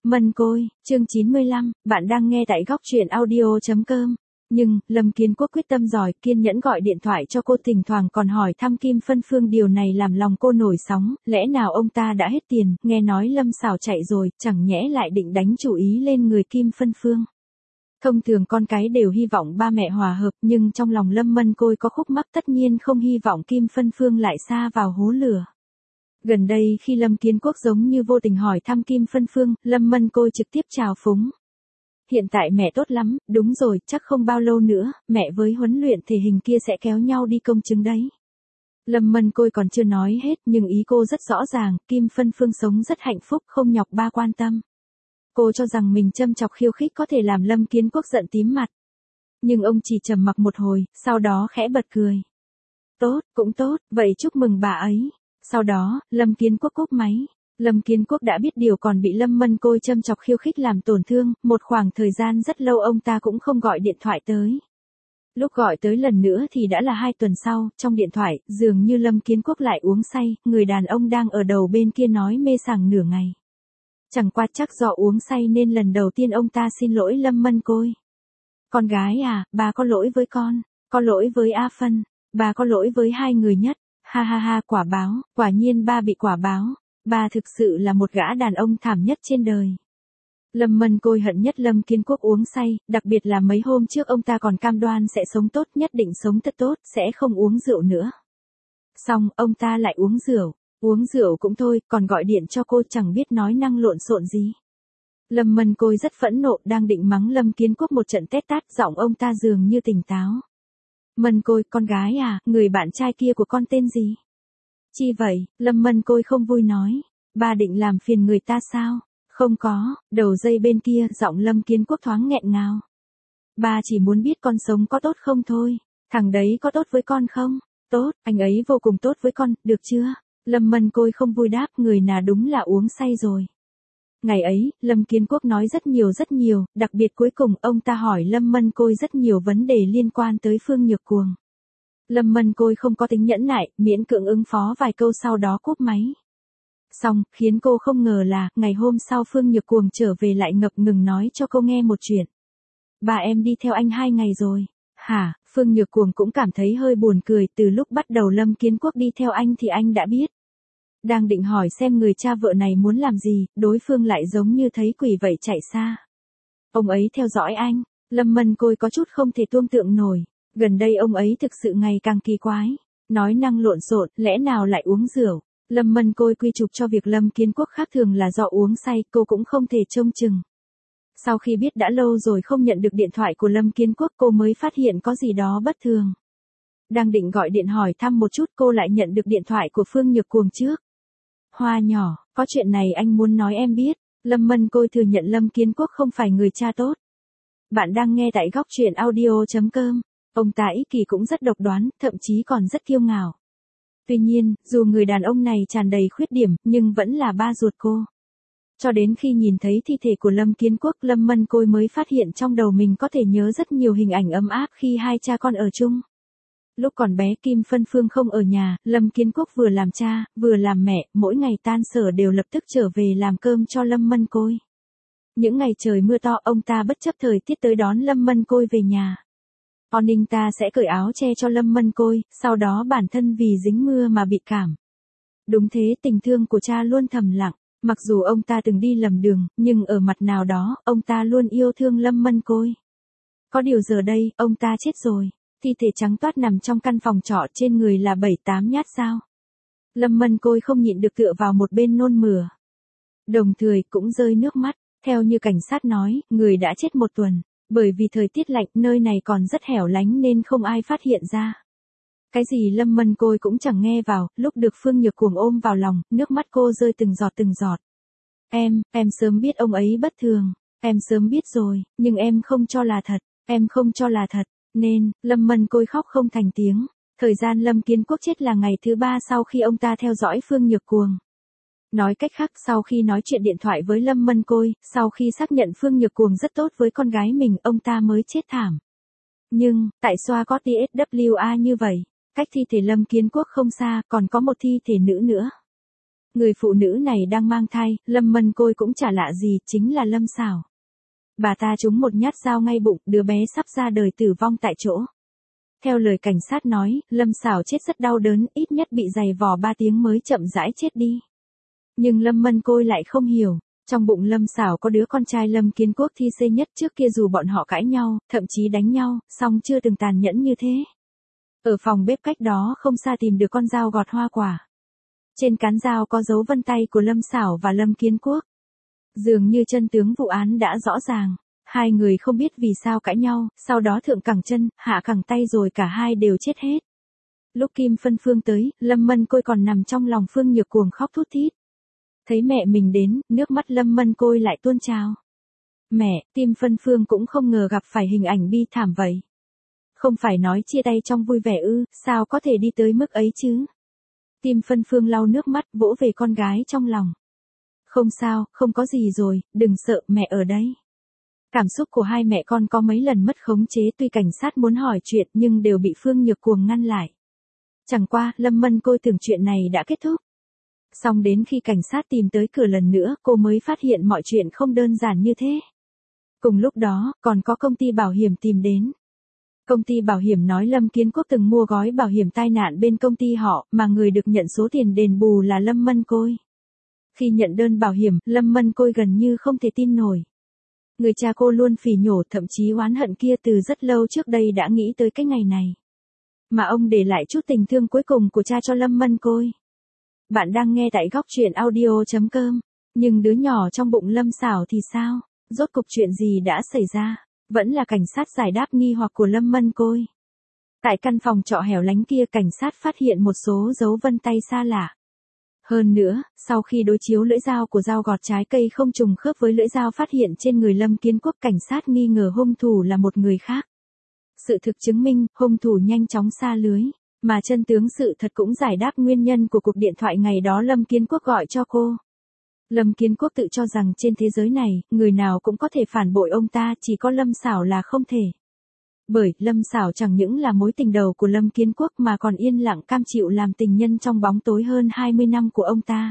Mân Côi, chương 95, bạn đang nghe tại góc truyện audio.com. Nhưng, Lâm Kiến Quốc quyết tâm giỏi, kiên nhẫn gọi điện thoại cho cô, thỉnh thoảng còn hỏi thăm Kim Phân Phương, điều này làm lòng cô nổi sóng, lẽ nào ông ta đã hết tiền, nghe nói Lâm Sảo chạy rồi, chẳng nhẽ lại định đánh chủ ý lên người Kim Phân Phương. Thông thường con cái đều hy vọng ba mẹ hòa hợp, nhưng trong lòng Lâm Mân Côi có khúc mắc, tất nhiên không hy vọng Kim Phân Phương lại sa vào hố lửa. Gần đây khi Lâm Kiến Quốc giống như vô tình hỏi thăm Kim Phân Phương, Lâm Mân Côi trực tiếp chào phúng. Hiện tại mẹ tốt lắm, đúng rồi, chắc không bao lâu nữa, mẹ với huấn luyện thể hình kia sẽ kéo nhau đi công chứng đấy. Lâm Mân Côi còn chưa nói hết, nhưng ý cô rất rõ ràng, Kim Phân Phương sống rất hạnh phúc, không nhọc ba quan tâm. Cô cho rằng mình châm chọc khiêu khích có thể làm Lâm Kiến Quốc giận tím mặt. Nhưng ông chỉ trầm mặc một hồi, sau đó khẽ bật cười. Tốt, cũng tốt, vậy chúc mừng bà ấy. Sau đó, Lâm Kiến Quốc cúp máy. Lâm Kiến Quốc đã biết điều còn bị Lâm Mân Côi châm chọc khiêu khích làm tổn thương, một khoảng thời gian rất lâu ông ta cũng không gọi điện thoại tới. Lúc gọi tới lần nữa thì đã là 2 tuần sau, trong điện thoại, dường như Lâm Kiến Quốc lại uống say, người đàn ông đang ở đầu bên kia nói mê sảng nửa ngày. Chẳng qua chắc do uống say nên lần đầu tiên ông ta xin lỗi Lâm Mân Côi. Con gái à, bà có lỗi với con, có lỗi với A Phân, bà có lỗi với hai người nhất. Ha ha ha, quả báo, quả nhiên ba bị quả báo, ba thực sự là một gã đàn ông thảm nhất trên đời. Lâm Mân Côi hận nhất Lâm Kiến Quốc uống say, đặc biệt là mấy hôm trước ông ta còn cam đoan sẽ sống tốt, nhất định sống thật tốt, sẽ không uống rượu nữa. Xong, ông ta lại uống rượu cũng thôi, còn gọi điện cho cô, chẳng biết nói năng lộn xộn gì. Lâm Mân Côi rất phẫn nộ, đang định mắng Lâm Kiến Quốc một trận tét tát, giọng ông ta dường như tỉnh táo. Mân Côi, con gái à, người bạn trai kia của con tên gì? Chi vậy? Lâm Mân Côi không vui nói. Ba định làm phiền người ta sao? Không có, đầu dây bên kia, giọng Lâm Kiến Quốc thoáng nghẹn ngào. Ba chỉ muốn biết con sống có tốt không thôi. Thằng đấy có tốt với con không? Tốt, anh ấy vô cùng tốt với con, được chưa? Lâm Mân Côi không vui đáp, người nào đúng là uống say rồi. Ngày ấy, Lâm Kiến Quốc nói rất nhiều, đặc biệt cuối cùng ông ta hỏi Lâm Mân Côi rất nhiều vấn đề liên quan tới Phương Nhược Cuồng. Lâm Mân Côi không có tính nhẫn nại, miễn cưỡng ứng phó vài câu sau đó cúp máy. Xong, khiến cô không ngờ là, ngày hôm sau Phương Nhược Cuồng trở về lại ngập ngừng nói cho cô nghe một chuyện. Bà em đi theo anh 2 ngày rồi. Hả, Phương Nhược Cuồng cũng cảm thấy hơi buồn cười, từ lúc bắt đầu Lâm Kiến Quốc đi theo anh thì anh đã biết. Đang định hỏi xem người cha vợ này muốn làm gì, đối phương lại giống như thấy quỷ vậy chạy xa. Ông ấy theo dõi anh, Lâm Mân Côi có chút không thể tưởng tượng nổi. Gần đây ông ấy thực sự ngày càng kỳ quái. Nói năng lộn xộn, lẽ nào lại uống rượu. Lâm Mân Côi quy chụp cho việc Lâm Kiến Quốc khác thường là do uống say, cô cũng không thể trông chừng. Sau khi biết đã lâu rồi không nhận được điện thoại của Lâm Kiến Quốc, cô mới phát hiện có gì đó bất thường. Đang định gọi điện hỏi thăm một chút, cô lại nhận được điện thoại của Phương Nhược Cuồng trước. Hoa nhỏ, có chuyện này anh muốn nói em biết. Lâm Mân Côi thừa nhận Lâm Kiến Quốc không phải người cha tốt. Bạn đang nghe tại góc truyện audio.com. Ông ta ích kỷ cũng rất độc đoán, thậm chí còn rất kiêu ngạo. Tuy nhiên, dù người đàn ông này tràn đầy khuyết điểm, nhưng vẫn là ba ruột cô. Cho đến khi nhìn thấy thi thể của Lâm Kiến Quốc, Lâm Mân Côi mới phát hiện trong đầu mình có thể nhớ rất nhiều hình ảnh ấm áp khi hai cha con ở chung. Lúc còn bé Kim Phân Phương không ở nhà, Lâm Kiến Quốc vừa làm cha, vừa làm mẹ, mỗi ngày tan sở đều lập tức trở về làm cơm cho Lâm Mân Côi. Những ngày trời mưa to, ông ta bất chấp thời tiết tới đón Lâm Mân Côi về nhà. Ninh ta sẽ cởi áo che cho Lâm Mân Côi, sau đó bản thân vì dính mưa mà bị cảm. Đúng thế, tình thương của cha luôn thầm lặng, mặc dù ông ta từng đi lầm đường, nhưng ở mặt nào đó, ông ta luôn yêu thương Lâm Mân Côi. Có điều giờ đây, ông ta chết rồi, thi thể trắng toát nằm trong căn phòng trọ, trên người là 7-8 nhát dao. Lâm Mân Côi không nhịn được tựa vào một bên nôn mửa. Đồng thời cũng rơi nước mắt, theo như cảnh sát nói, người đã chết 1 tuần. Bởi vì thời tiết lạnh, nơi này còn rất hẻo lánh nên không ai phát hiện ra. Cái gì Lâm Mân Côi cũng chẳng nghe vào, lúc được Phương Nhược Cuồng ôm vào lòng, nước mắt cô rơi từng giọt. Em sớm biết ông ấy bất thường, em sớm biết rồi, nhưng em không cho là thật, nên, Lâm Mân Côi khóc không thành tiếng. Thời gian Lâm Kiến Quốc chết là ngày thứ 3 sau khi ông ta theo dõi Phương Nhược Cuồng. Nói cách khác, sau khi nói chuyện điện thoại với Lâm Mân Côi, sau khi xác nhận Phương Nhược Cuồng rất tốt với con gái mình, ông ta mới chết thảm. Nhưng, tại xoa có TSWA như vậy, cách thi thể Lâm Kiến Quốc không xa, còn có một thi thể nữ nữa. Người phụ nữ này đang mang thai, Lâm Mân Côi cũng chả lạ gì, chính là Lâm Sảo. Bà ta trúng một nhát dao ngay bụng, đứa bé sắp ra đời tử vong tại chỗ. Theo lời cảnh sát nói, Lâm Sảo chết rất đau đớn, ít nhất bị giày vò 3 tiếng mới chậm rãi chết đi. Nhưng Lâm Mân Côi lại không hiểu, trong bụng Lâm Sảo có đứa con trai Lâm Kiến Quốc thi xê nhất trước kia, dù bọn họ cãi nhau, thậm chí đánh nhau, song chưa từng tàn nhẫn như thế. Ở phòng bếp cách đó không xa tìm được con dao gọt hoa quả. Trên cán dao có dấu vân tay của Lâm Sảo và Lâm Kiến Quốc. Dường như chân tướng vụ án đã rõ ràng. Hai người không biết vì sao cãi nhau, sau đó thượng cẳng chân, hạ cẳng tay rồi cả hai đều chết hết. Lúc Kim Phân Phương tới, Lâm Mân Côi còn nằm trong lòng Phương Nhược Cuồng khóc thút thít. Thấy mẹ mình đến, nước mắt Lâm Mân Côi lại tuôn trào. Mẹ, Kim Phân Phương cũng không ngờ gặp phải hình ảnh bi thảm vậy. Không phải nói chia tay trong vui vẻ ư, sao có thể đi tới mức ấy chứ? Kim Phân Phương lau nước mắt vỗ về con gái trong lòng. Không sao, không có gì rồi, đừng sợ, mẹ ở đây. Cảm xúc của hai mẹ con có mấy lần mất khống chế, tuy cảnh sát muốn hỏi chuyện nhưng đều bị Phương Nhược Cuồng ngăn lại. Chẳng qua, Lâm Mân Côi tưởng chuyện này đã kết thúc. Xong đến khi cảnh sát tìm tới cửa lần nữa, cô mới phát hiện mọi chuyện không đơn giản như thế. Cùng lúc đó, còn có công ty bảo hiểm tìm đến. Công ty bảo hiểm nói Lâm Kiến Quốc từng mua gói bảo hiểm tai nạn bên công ty họ, mà người được nhận số tiền đền bù là Lâm Mân Côi. Khi nhận đơn bảo hiểm, Lâm Mân Côi gần như không thể tin nổi. Người cha cô luôn phỉ nhổ, thậm chí oán hận kia từ rất lâu trước đây đã nghĩ tới cái ngày này. Mà ông để lại chút tình thương cuối cùng của cha cho Lâm Mân Côi. Bạn đang nghe tại góc truyện audio.com. Nhưng đứa nhỏ trong bụng Lâm Sảo thì sao? Rốt cục chuyện gì đã xảy ra? Vẫn là cảnh sát giải đáp nghi hoặc của Lâm Mân Côi. Tại căn phòng trọ hẻo lánh kia, cảnh sát phát hiện một số dấu vân tay xa lạ. Hơn nữa, sau khi đối chiếu lưỡi dao của dao gọt trái cây không trùng khớp với lưỡi dao phát hiện trên người Lâm Kiến Quốc, cảnh sát nghi ngờ hung thủ là một người khác. Sự thực chứng minh, hung thủ nhanh chóng sa lưới. Mà chân tướng sự thật cũng giải đáp nguyên nhân của cuộc điện thoại ngày đó Lâm Kiến Quốc gọi cho cô. Lâm Kiến Quốc tự cho rằng trên thế giới này, người nào cũng có thể phản bội ông ta, chỉ có Lâm Sảo là không thể. Bởi, Lâm Sảo chẳng những là mối tình đầu của Lâm Kiến Quốc mà còn yên lặng cam chịu làm tình nhân trong bóng tối hơn 20 năm của ông ta.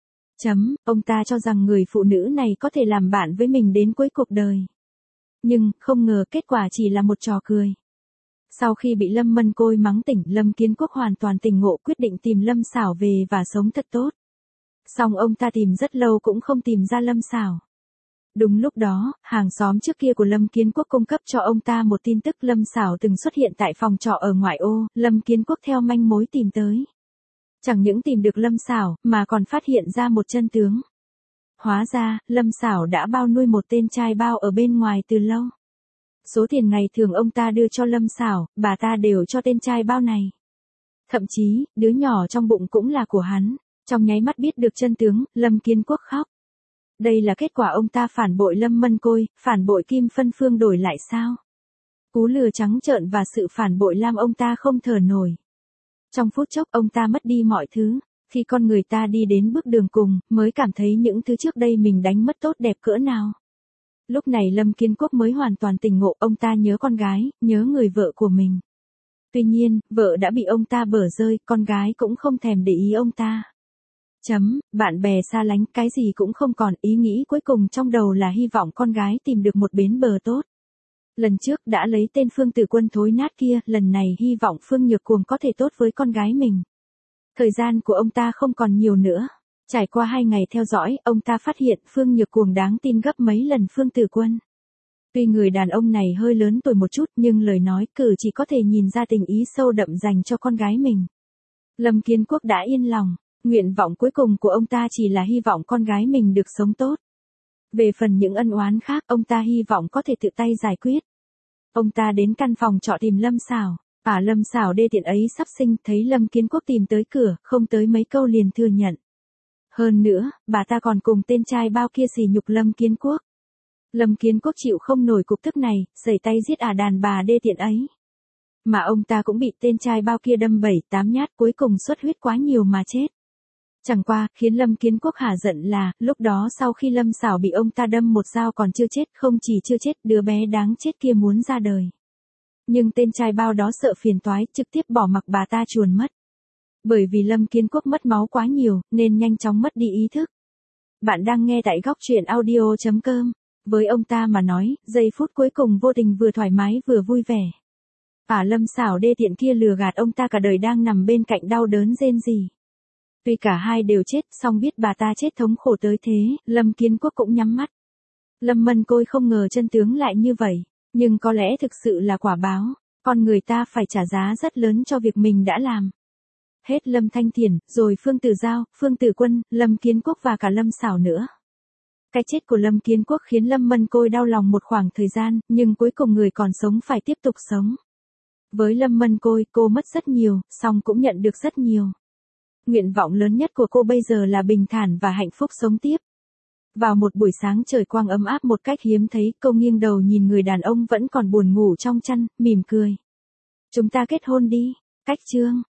Ông ta cho rằng người phụ nữ này có thể làm bạn với mình đến cuối cuộc đời. Nhưng, không ngờ kết quả chỉ là một trò cười. Sau khi bị Lâm Mân Côi mắng tỉnh, Lâm Kiến Quốc hoàn toàn tỉnh ngộ, quyết định tìm Lâm Sảo về và sống thật tốt. Song ông ta tìm rất lâu cũng không tìm ra Lâm Sảo. Đúng lúc đó, hàng xóm trước kia của Lâm Kiến Quốc cung cấp cho ông ta một tin tức Lâm Sảo từng xuất hiện tại phòng trọ ở ngoại ô, Lâm Kiến Quốc theo manh mối tìm tới. Chẳng những tìm được Lâm Sảo, mà còn phát hiện ra một chân tướng. Hóa ra, Lâm Sảo đã bao nuôi một tên trai bao ở bên ngoài từ lâu. Số tiền ngày thường ông ta đưa cho Lâm Sảo, bà ta đều cho tên trai bao này. Thậm chí, đứa nhỏ trong bụng cũng là của hắn. Trong nháy mắt biết được chân tướng, Lâm Kiến Quốc khóc. Đây là kết quả ông ta phản bội Lâm Mân Côi, phản bội Kim Phân Phương đổi lại sao? Cú lừa trắng trợn và sự phản bội làm ông ta không thở nổi. Trong phút chốc ông ta mất đi mọi thứ. Khi con người ta đi đến bước đường cùng, mới cảm thấy những thứ trước đây mình đánh mất tốt đẹp cỡ nào. Lúc này Lâm Kiến Quốc mới hoàn toàn tỉnh ngộ, ông ta nhớ con gái, nhớ người vợ của mình. Tuy nhiên, vợ đã bị ông ta bỏ rơi, con gái cũng không thèm để ý ông ta. Bạn bè xa lánh, cái gì cũng không còn, ý nghĩ cuối cùng trong đầu là hy vọng con gái tìm được một bến bờ tốt. Lần trước đã lấy tên Phương Tử Quân thối nát kia, lần này hy vọng Phương Nhược Cuồng có thể tốt với con gái mình. Thời gian của ông ta không còn nhiều nữa. Trải qua 2 ngày theo dõi, ông ta phát hiện Phương Nhược Cuồng đáng tin gấp mấy lần Phương Tử Quân. Tuy người đàn ông này hơi lớn tuổi một chút nhưng lời nói cử chỉ có thể nhìn ra tình ý sâu đậm dành cho con gái mình. Lâm Kiến Quốc đã yên lòng. Nguyện vọng cuối cùng của ông ta chỉ là hy vọng con gái mình được sống tốt. Về phần những ân oán khác, ông ta hy vọng có thể tự tay giải quyết. Ông ta đến căn phòng trọ tìm Lâm Sảo. Lâm Sảo đê tiện ấy sắp sinh, thấy Lâm Kiến Quốc tìm tới cửa, không tới mấy câu liền thừa nhận. Hơn nữa, bà ta còn cùng tên trai bao kia sỉ nhục Lâm Kiến Quốc. Lâm Kiến Quốc chịu không nổi cục tức này, giở tay giết đàn bà đê tiện ấy. Mà ông ta cũng bị tên trai bao kia đâm 7-8 nhát, cuối cùng xuất huyết quá nhiều mà chết. Chẳng qua, khiến Lâm Kiến Quốc hả giận là, lúc đó sau khi Lâm Sảo bị ông ta đâm một dao còn chưa chết, không chỉ chưa chết, đứa bé đáng chết kia muốn ra đời. Nhưng tên trai bao đó sợ phiền toái, trực tiếp bỏ mặc bà ta chuồn mất. Bởi vì Lâm Kiến Quốc mất máu quá nhiều, nên nhanh chóng mất đi ý thức. Bạn đang nghe tại góc truyện audio.com. Với ông ta mà nói, giây phút cuối cùng vô tình vừa thoải mái vừa vui vẻ. Lâm xảo đê tiện kia lừa gạt ông ta cả đời đang nằm bên cạnh đau đớn rên rỉ. Tuy cả hai đều chết, song biết bà ta chết thống khổ tới thế, Lâm Kiến Quốc cũng nhắm mắt. Lâm Mân Côi không ngờ chân tướng lại như vậy, nhưng có lẽ thực sự là quả báo, con người ta phải trả giá rất lớn cho việc mình đã làm. Hết Lâm Thanh Thiển, rồi Phương Tử Giao, Phương Tử Quân, Lâm Kiến Quốc và cả Lâm Xảo nữa. Cái chết của Lâm Kiến Quốc khiến Lâm Mân Côi đau lòng một khoảng thời gian, nhưng cuối cùng người còn sống phải tiếp tục sống. Với Lâm Mân Côi, cô mất rất nhiều, song cũng nhận được rất nhiều. Nguyện vọng lớn nhất của cô bây giờ là bình thản và hạnh phúc sống tiếp. Vào một buổi sáng trời quang ấm áp một cách hiếm thấy, cô nghiêng đầu nhìn người đàn ông vẫn còn buồn ngủ trong chăn, mỉm cười. Chúng ta kết hôn đi. Cách chương